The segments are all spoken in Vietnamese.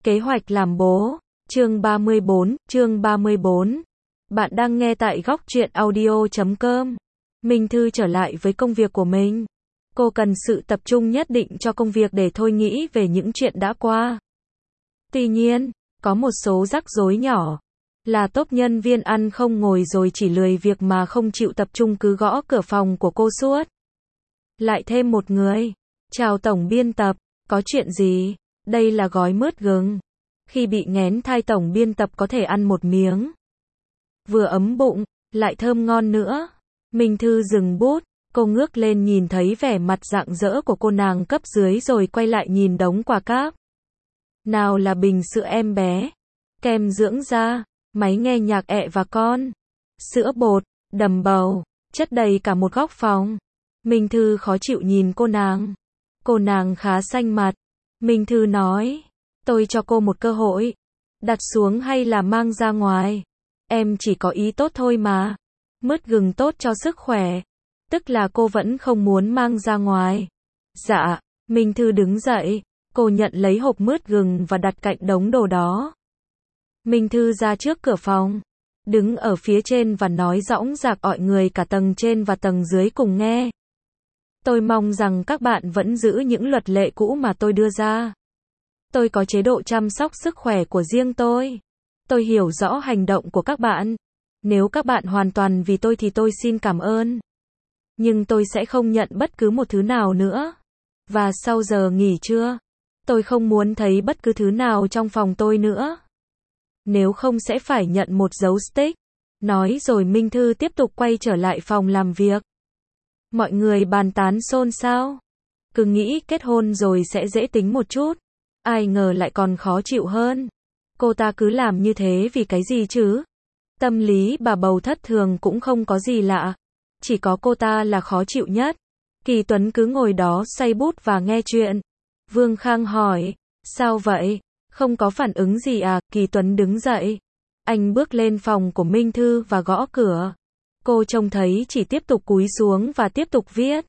Kế hoạch làm bố. Chương 34. Bạn đang nghe tại góc truyện audio.com. Minh Thư trở lại với công việc của mình. Cô cần sự tập trung nhất định cho công việc để thôi nghĩ về những chuyện đã qua. Tuy nhiên, có một số rắc rối nhỏ. Là top nhân viên ăn không ngồi rồi chỉ lười việc mà không chịu tập trung cứ gõ cửa phòng của cô suốt. Lại thêm một người. Chào tổng biên tập, có chuyện gì? Đây là gói mướt gừng. Khi bị nghén thai tổng biên tập có thể ăn một miếng. Vừa ấm bụng, lại thơm ngon nữa. Minh Thư dừng bút, cô ngước lên nhìn thấy vẻ mặt rạng rỡ của cô nàng cấp dưới rồi quay lại nhìn đống quà cáp. Nào là bình sữa em bé, kem dưỡng da, máy nghe nhạc và con, sữa bột, đầm bầu, chất đầy cả một góc phòng. Minh Thư khó chịu nhìn cô nàng. Cô nàng khá xanh mặt. Minh Thư nói, tôi cho cô một cơ hội. Đặt xuống hay là mang ra ngoài? Em chỉ có ý tốt thôi mà. Mứt gừng tốt cho sức khỏe. Tức là cô vẫn không muốn mang ra ngoài. Dạ, Minh Thư đứng dậy. Cô nhận lấy hộp mứt gừng và đặt cạnh đống đồ đó. Minh Thư ra trước cửa phòng. Đứng ở phía trên và nói dõng dạc mọi người cả tầng trên và tầng dưới cùng nghe. Tôi mong rằng các bạn vẫn giữ những luật lệ cũ mà tôi đưa ra. Tôi có chế độ chăm sóc sức khỏe của riêng tôi. Tôi hiểu rõ hành động của các bạn. Nếu các bạn hoàn toàn vì tôi thì tôi xin cảm ơn. Nhưng tôi sẽ không nhận bất cứ một thứ nào nữa. Và sau giờ nghỉ trưa, tôi không muốn thấy bất cứ thứ nào trong phòng tôi nữa. Nếu không sẽ phải nhận một dấu stick. Nói rồi Minh Thư tiếp tục quay trở lại phòng làm việc. Mọi người bàn tán xôn xao. Cứ nghĩ kết hôn rồi sẽ dễ tính một chút. Ai ngờ lại còn khó chịu hơn. Cô ta cứ làm như thế vì cái gì chứ? Tâm lý bà bầu thất thường cũng không có gì lạ. Chỉ có cô ta là khó chịu nhất. Kỳ Tuấn cứ ngồi đó xoay bút và nghe chuyện. Vương Khang hỏi, sao vậy? Không có phản ứng gì à? Kỳ Tuấn đứng dậy. Anh bước lên phòng của Minh Thư và gõ cửa. Cô trông thấy chỉ tiếp tục cúi xuống và tiếp tục viết.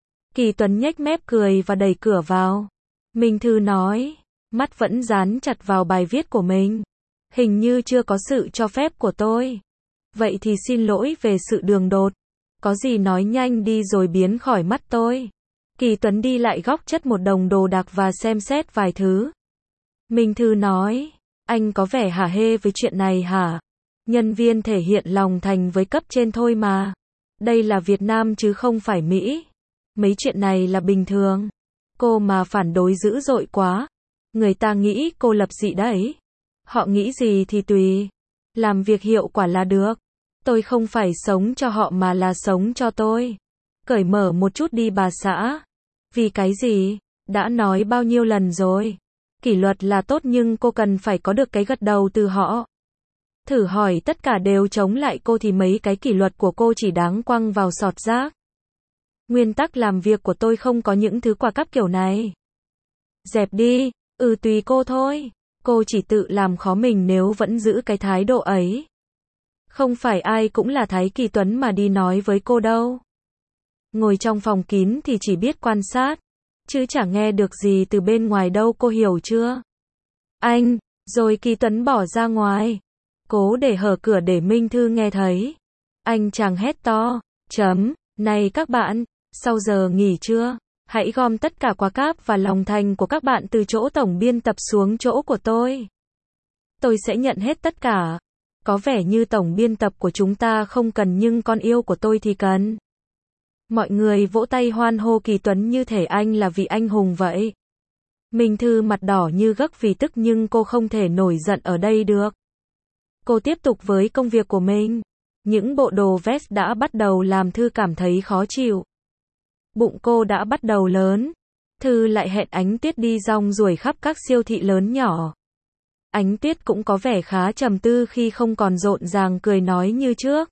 Kỳ Tuấn nhếch mép cười và đẩy cửa vào. Minh Thư nói, mắt vẫn dán chặt vào bài viết của mình. Hình như chưa có sự cho phép của tôi. Vậy thì xin lỗi về sự đường đột. Có gì nói nhanh đi rồi biến khỏi mắt tôi. Kỳ Tuấn đi lại góc chất một đống đồ đạc và xem xét vài thứ. Minh Thư nói, anh có vẻ hả hê với chuyện này hả? Nhân viên thể hiện lòng thành với cấp trên thôi mà. Đây là Việt Nam chứ không phải Mỹ. Mấy chuyện này là bình thường. Cô mà phản đối dữ dội quá. Người ta nghĩ cô lập dị đấy. Họ nghĩ gì thì tùy. Làm việc hiệu quả là được. Tôi không phải sống cho họ mà là sống cho tôi. Cởi mở một chút đi bà xã. Vì cái gì? Đã nói bao nhiêu lần rồi. Kỷ luật là tốt nhưng cô cần phải có được cái gật đầu từ họ. Thử hỏi tất cả đều chống lại cô thì mấy cái kỷ luật của cô chỉ đáng quăng vào sọt rác. Nguyên tắc làm việc của tôi không có những thứ quà cáp kiểu này. Dẹp đi, tùy cô thôi. Cô chỉ tự làm khó mình nếu vẫn giữ cái thái độ ấy. Không phải ai cũng là Thái Kỳ Tuấn mà đi nói với cô đâu. Ngồi trong phòng kín thì chỉ biết quan sát. Chứ chẳng nghe được gì từ bên ngoài đâu, cô hiểu chưa? Anh, rồi Kỳ Tuấn bỏ ra ngoài. Cố để hở cửa để Minh Thư nghe thấy. Anh chàng hét to, này các bạn, sau giờ nghỉ trưa, hãy gom tất cả quà cáp và lòng thành của các bạn từ chỗ tổng biên tập xuống chỗ của tôi. Tôi sẽ nhận hết tất cả. Có vẻ như tổng biên tập của chúng ta không cần nhưng con yêu của tôi thì cần. Mọi người vỗ tay hoan hô Kỳ Tuấn như thể anh là vị anh hùng vậy. Minh Thư mặt đỏ như gấc vì tức nhưng cô không thể nổi giận ở đây được. Cô tiếp tục với công việc của mình. Những bộ đồ vest đã bắt đầu làm Thư cảm thấy khó chịu. Bụng cô đã bắt đầu lớn. Thư lại hẹn Ánh Tuyết đi rong ruổi khắp các siêu thị lớn nhỏ. Ánh Tuyết cũng có vẻ khá trầm tư khi không còn rộn ràng cười nói như trước.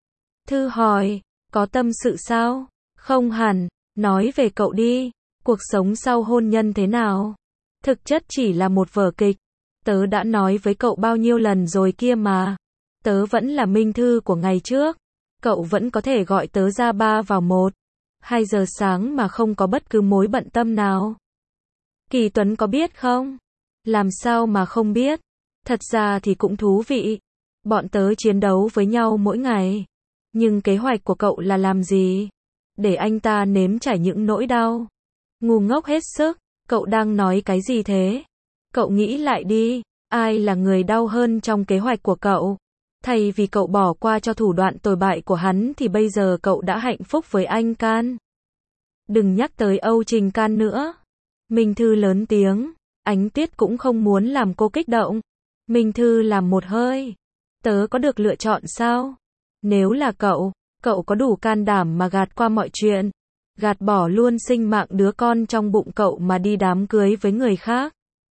Thư hỏi, có tâm sự sao? Không hẳn, nói về cậu đi. Cuộc sống sau hôn nhân thế nào? Thực chất chỉ là một vở kịch. Tớ đã nói với cậu bao nhiêu lần rồi kia mà. Tớ vẫn là Minh Thư của ngày trước. Cậu vẫn có thể gọi tớ ra 3 vào 1, 2 giờ sáng mà không có bất cứ mối bận tâm nào. Kỳ Tuấn có biết không? Làm sao mà không biết. Thật ra thì cũng thú vị. Bọn tớ chiến đấu với nhau mỗi ngày. Nhưng kế hoạch của cậu là làm gì? Để anh ta nếm trải những nỗi đau. Ngu ngốc hết sức. Cậu đang nói cái gì thế? Cậu nghĩ lại đi. Ai là người đau hơn trong kế hoạch của cậu? Thay vì cậu bỏ qua cho thủ đoạn tồi bại của hắn thì bây giờ cậu đã hạnh phúc với anh Can. Đừng nhắc tới Âu Trình Can nữa. Minh Thư lớn tiếng. Ánh Tuyết cũng không muốn làm cô kích động. Minh Thư làm một hơi. Tớ có được lựa chọn sao? Nếu là cậu có đủ can đảm mà gạt qua mọi chuyện. Gạt bỏ luôn sinh mạng đứa con trong bụng cậu mà đi đám cưới với người khác.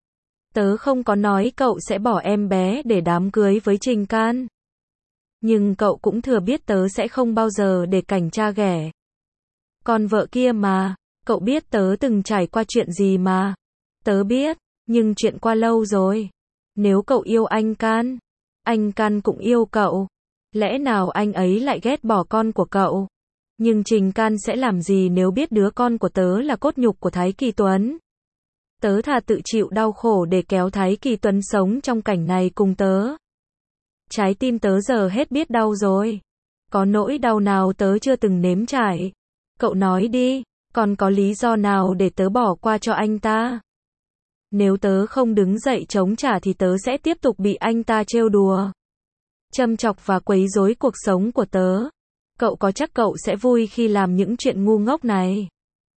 Tớ không có nói cậu sẽ bỏ em bé để đám cưới với Trình Can. Nhưng cậu cũng thừa biết tớ sẽ không bao giờ để cảnh cha ghẻ. Còn vợ kia mà, cậu biết tớ từng trải qua chuyện gì mà. Tớ biết, nhưng chuyện qua lâu rồi. Nếu cậu yêu anh Can cũng yêu cậu. Lẽ nào anh ấy lại ghét bỏ con của cậu? Nhưng Trình Can sẽ làm gì nếu biết đứa con của tớ là cốt nhục của Thái Kỳ Tuấn? Tớ thà tự chịu đau khổ để kéo Thái Kỳ Tuấn sống trong cảnh này cùng tớ. Trái tim tớ giờ hết biết đau rồi. Có nỗi đau nào tớ chưa từng nếm trải? Cậu nói đi, còn có lý do nào để tớ bỏ qua cho anh ta? Nếu tớ không đứng dậy chống trả thì tớ sẽ tiếp tục bị anh ta trêu đùa, châm chọc và quấy rối cuộc sống của tớ. Cậu có chắc cậu sẽ vui khi làm những chuyện ngu ngốc này?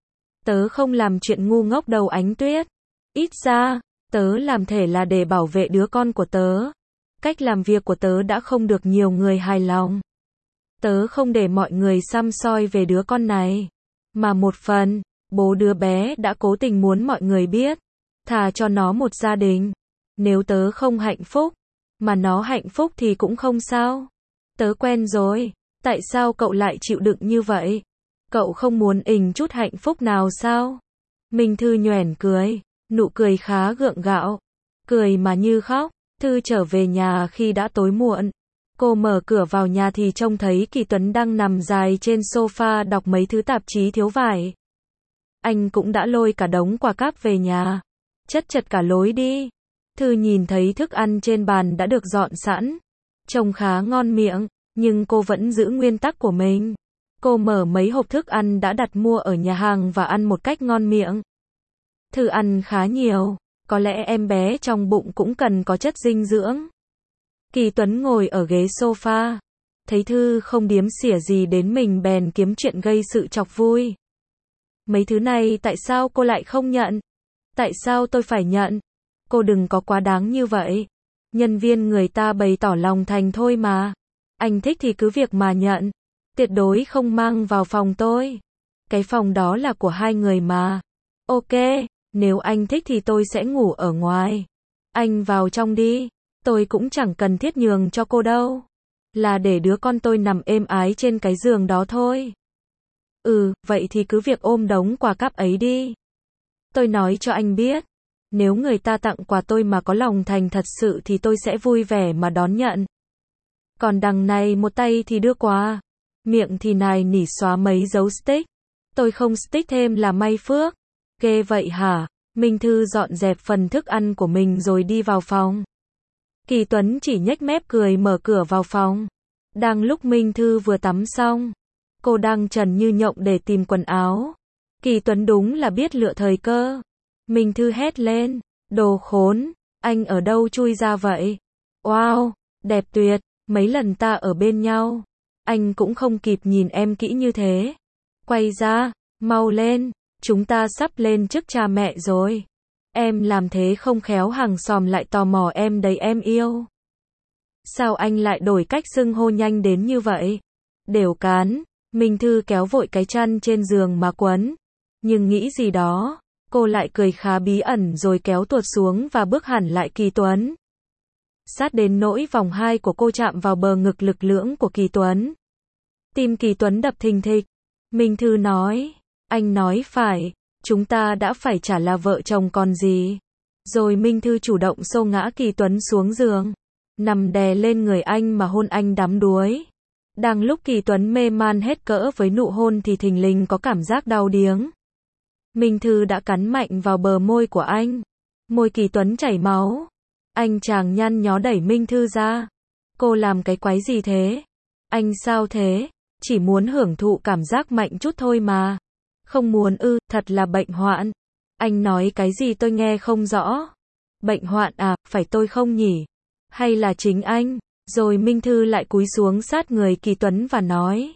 Tớ không làm chuyện ngu ngốc đâu Ánh Tuyết. Ít ra, tớ làm thể là để bảo vệ đứa con của tớ. Cách làm việc của tớ đã không được nhiều người hài lòng. Tớ không để mọi người săm soi về đứa con này. Mà một phần, bố đứa bé đã cố tình muốn mọi người biết. Thà cho nó một gia đình. Nếu tớ không hạnh phúc, mà nó hạnh phúc thì cũng không sao. Tớ quen rồi. Tại sao cậu lại chịu đựng như vậy? Cậu không muốn chút hạnh phúc nào sao? Minh Thư nhoẻn cười. Nụ cười khá gượng gạo. Cười mà như khóc. Thư trở về nhà khi đã tối muộn. Cô mở cửa vào nhà thì trông thấy Kỳ Tuấn đang nằm dài trên sofa đọc mấy thứ tạp chí thiếu vải. Anh cũng đã lôi cả đống quà cáp về nhà. Chất chật cả lối đi. Thư nhìn thấy thức ăn trên bàn đã được dọn sẵn. Trông khá ngon miệng, nhưng cô vẫn giữ nguyên tắc của mình. Cô mở mấy hộp thức ăn đã đặt mua ở nhà hàng và ăn một cách ngon miệng. Thư ăn khá nhiều, có lẽ em bé trong bụng cũng cần có chất dinh dưỡng. Kỳ Tuấn ngồi ở ghế sofa, thấy Thư không điếm xỉa gì đến mình bèn kiếm chuyện gây sự chọc vui. Mấy thứ này tại sao cô lại không nhận? Tại sao tôi phải nhận? Cô đừng có quá đáng như vậy. Nhân viên người ta bày tỏ lòng thành thôi mà. Anh thích thì cứ việc mà nhận. Tuyệt đối không mang vào phòng tôi. Cái phòng đó là của hai người mà. Ok, nếu anh thích thì tôi sẽ ngủ ở ngoài. Anh vào trong đi. Tôi cũng chẳng cần thiết nhường cho cô đâu. Là để đứa con tôi nằm êm ái trên cái giường đó thôi. Vậy thì cứ việc ôm đống quà cáp ấy đi. Tôi nói cho anh biết. Nếu người ta tặng quà tôi mà có lòng thành thật sự thì tôi sẽ vui vẻ mà đón nhận. Còn đằng này một tay thì đưa quà, miệng thì nài nỉ xóa mấy dấu stick. Tôi không stick thêm là may phước. Ghê vậy hả? Minh Thư dọn dẹp phần thức ăn của mình rồi đi vào phòng. Kỳ Tuấn chỉ nhếch mép cười mở cửa vào phòng. Đang lúc Minh Thư vừa tắm xong, cô đang trần như nhộng để tìm quần áo. Kỳ Tuấn đúng là biết lựa thời cơ. Minh Thư hét lên, đồ khốn, anh ở đâu chui ra vậy? Wow, đẹp tuyệt, mấy lần ta ở bên nhau, anh cũng không kịp nhìn em kỹ như thế. Quay ra, mau lên, chúng ta sắp lên chức cha mẹ rồi. Em làm thế không khéo hàng xóm lại tò mò em đấy em yêu. Sao anh lại đổi cách xưng hô nhanh đến như vậy? Đều cán, Minh Thư kéo vội cái chăn trên giường mà quấn. Nhưng nghĩ gì đó, cô lại cười khá bí ẩn rồi kéo tuột xuống và bước hẳn lại Kỳ Tuấn. Sát đến nỗi vòng hai của cô chạm vào bờ ngực lực lưỡng của Kỳ Tuấn. Tim Kỳ Tuấn đập thình thịch. Minh Thư nói, anh nói phải, chúng ta đã phải chả là vợ chồng còn gì. Rồi Minh Thư chủ động xô ngã Kỳ Tuấn xuống giường, nằm đè lên người anh mà hôn anh đắm đuối. Đang lúc Kỳ Tuấn mê man hết cỡ với nụ hôn thì thình lình có cảm giác đau điếng. Minh Thư đã cắn mạnh vào bờ môi của anh. Môi Kỳ Tuấn chảy máu. Anh chàng nhăn nhó đẩy Minh Thư ra. Cô làm cái quái gì thế? Anh sao thế? Chỉ muốn hưởng thụ cảm giác mạnh chút thôi mà. Không muốn ư, thật là bệnh hoạn. Anh nói cái gì tôi nghe không rõ. Bệnh hoạn à, phải tôi không nhỉ? Hay là chính anh? Rồi Minh Thư lại cúi xuống sát người Kỳ Tuấn và nói.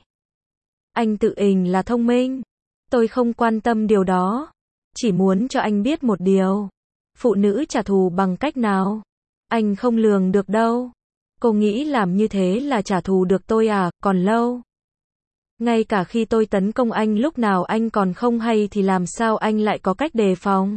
Anh tự ình là thông minh. Tôi không quan tâm điều đó. Chỉ muốn cho anh biết một điều. Phụ nữ trả thù bằng cách nào? Anh không lường được đâu. Cô nghĩ làm như thế là trả thù được tôi à, còn lâu. Ngay cả khi tôi tấn công anh lúc nào anh còn không hay thì làm sao anh lại có cách đề phòng?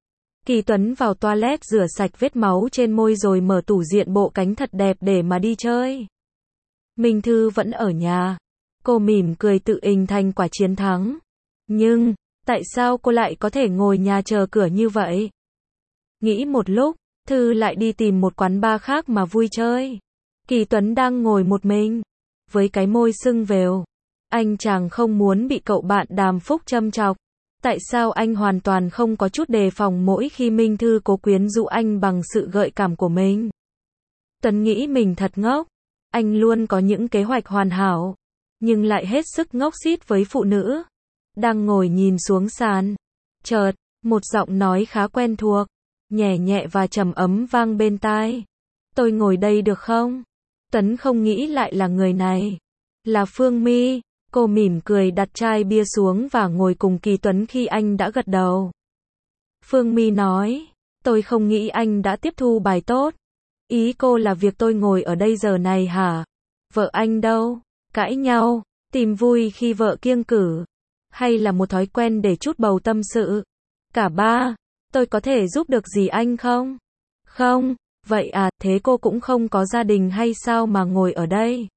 Kỳ Tuấn vào toilet rửa sạch vết máu trên môi rồi mở tủ diện bộ cánh thật đẹp để mà đi chơi. Minh Thư vẫn ở nhà. Cô mỉm cười tự hình thành quả chiến thắng. Nhưng, tại sao cô lại có thể ngồi nhà chờ cửa như vậy? Nghĩ một lúc, Thư lại đi tìm một quán bar khác mà vui chơi. Kỳ Tuấn đang ngồi một mình, với cái môi sưng vèo. Anh chàng không muốn bị cậu bạn Đàm Phúc châm chọc. Tại sao anh hoàn toàn không có chút đề phòng mỗi khi Minh Thư cố quyến rũ anh bằng sự gợi cảm của mình? Tuấn nghĩ mình thật ngốc. Anh luôn có những kế hoạch hoàn hảo, nhưng lại hết sức ngốc xít với phụ nữ. Đang ngồi nhìn xuống sàn. Chợt, một giọng nói khá quen thuộc, nhẹ nhẹ và trầm ấm vang bên tai. Tôi ngồi đây được không? Tuấn không nghĩ lại là người này. Là Phương My. Cô mỉm cười đặt chai bia xuống và ngồi cùng Kỳ Tuấn khi anh đã gật đầu. Phương My nói, tôi không nghĩ anh đã tiếp thu bài tốt. Ý cô là việc tôi ngồi ở đây giờ này hả? Vợ anh đâu? Cãi nhau, tìm vui khi vợ kiêng cử, hay là một thói quen để trút bầu tâm sự? Cả ba. Tôi có thể giúp được gì anh không? Không. Vậy à, thế cô cũng không có gia đình hay sao mà ngồi ở đây?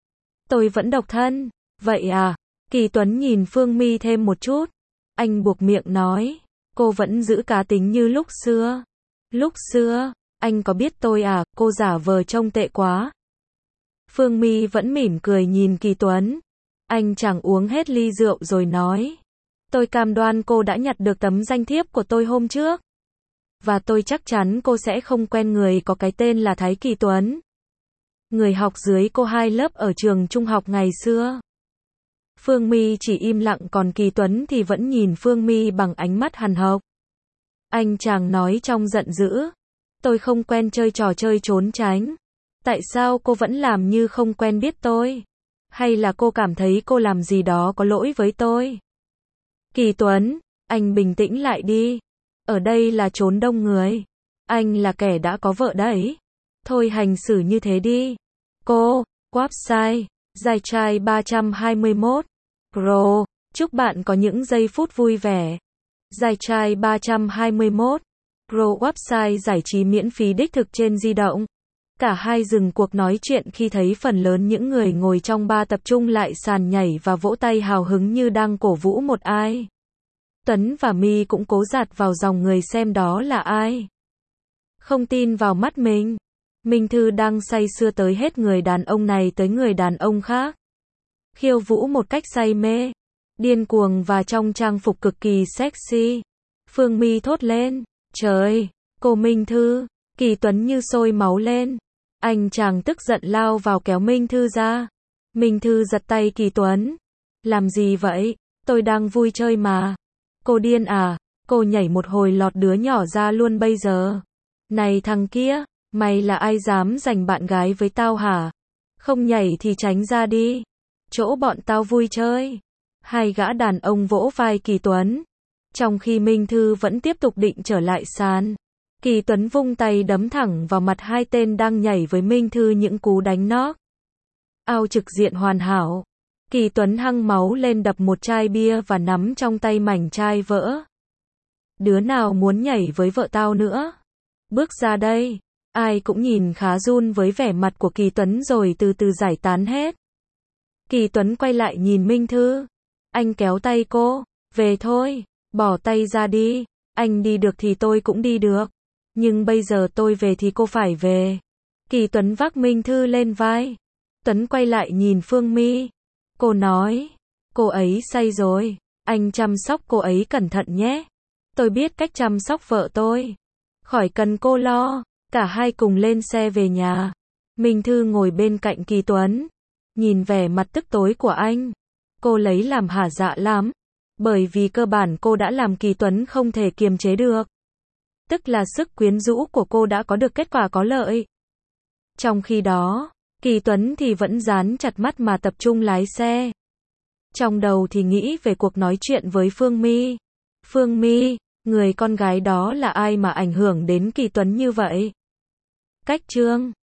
Tôi vẫn độc thân. Vậy à? Kỳ Tuấn nhìn Phương My thêm một chút. Anh buộc miệng nói, cô vẫn giữ cá tính như lúc xưa. Lúc xưa, anh có biết tôi à, cô giả vờ trông tệ quá. Phương My vẫn mỉm cười nhìn Kỳ Tuấn. Anh chàng uống hết ly rượu rồi nói, tôi cam đoan cô đã nhặt được tấm danh thiếp của tôi hôm trước. Và tôi chắc chắn cô sẽ không quen người có cái tên là Thái Kỳ Tuấn. Người học dưới cô 2 lớp ở trường trung học ngày xưa. Phương My chỉ im lặng còn Kỳ Tuấn thì vẫn nhìn Phương My bằng ánh mắt hằn học. Anh chàng nói trong giận dữ. Tôi không quen chơi trò chơi trốn tránh. Tại sao cô vẫn làm như không quen biết tôi? Hay là cô cảm thấy cô làm gì đó có lỗi với tôi? Kỳ Tuấn, anh bình tĩnh lại đi. Ở đây là chốn đông người. Anh là kẻ đã có vợ đấy. Thôi hành xử như thế đi. Cô, website, Giải trai 321. Pro, chúc bạn có những giây phút vui vẻ. Giải trai 321. Pro website giải trí miễn phí đích thực trên di động. Cả hai dừng cuộc nói chuyện khi thấy phần lớn những người ngồi trong bar tập trung lại sàn nhảy và vỗ tay hào hứng như đang cổ vũ một ai. Tuấn và My cũng cố dạt vào dòng người xem đó là ai. Không tin vào mắt mình. Minh Thư đang say sưa tới hết người đàn ông này tới người đàn ông khác. Khiêu vũ một cách say mê, điên cuồng và trong trang phục cực kỳ sexy. Phương My thốt lên, trời, cô Minh Thư. Kỳ Tuấn như sôi máu lên. Anh chàng tức giận lao vào kéo Minh Thư ra. Minh Thư giật tay Kỳ Tuấn. Làm gì vậy? Tôi đang vui chơi mà. Cô điên à? Cô nhảy một hồi lọt đứa nhỏ ra luôn bây giờ. Này thằng kia, mày là ai dám giành bạn gái với tao hả? Không nhảy thì tránh ra đi. Chỗ bọn tao vui chơi. Hai gã đàn ông vỗ vai Kỳ Tuấn. Trong khi Minh Thư vẫn tiếp tục định trở lại sàn. Kỳ Tuấn vung tay đấm thẳng vào mặt hai tên đang nhảy với Minh Thư những cú đánh knock out trực diện hoàn hảo. Kỳ Tuấn hăng máu lên đập một chai bia và nắm trong tay mảnh chai vỡ. Đứa nào muốn nhảy với vợ tao nữa? Bước ra đây. Ai cũng nhìn khá run với vẻ mặt của Kỳ Tuấn rồi từ từ giải tán hết. Kỳ Tuấn quay lại nhìn Minh Thư. Anh kéo tay cô. Về thôi. Bỏ tay ra đi. Anh đi được thì tôi cũng đi được. Nhưng bây giờ tôi về thì cô phải về. Kỳ Tuấn vác Minh Thư lên vai. Tuấn quay lại nhìn Phương My. Cô nói. Cô ấy say rồi. Anh chăm sóc cô ấy cẩn thận nhé. Tôi biết cách chăm sóc vợ tôi. khỏi cần cô lo. Cả hai cùng lên xe về nhà. Minh Thư ngồi bên cạnh Kỳ Tuấn, nhìn vẻ mặt tức tối của anh. Cô lấy làm hả dạ lắm, bởi vì cơ bản cô đã làm Kỳ Tuấn không thể kiềm chế được. Tức là sức quyến rũ của cô đã có được kết quả có lợi. Trong khi đó, Kỳ Tuấn thì vẫn dán chặt mắt mà tập trung lái xe. Trong đầu thì nghĩ về cuộc nói chuyện với Phương My. Phương My, người con gái đó là ai mà ảnh hưởng đến Kỳ Tuấn như vậy? Cách chương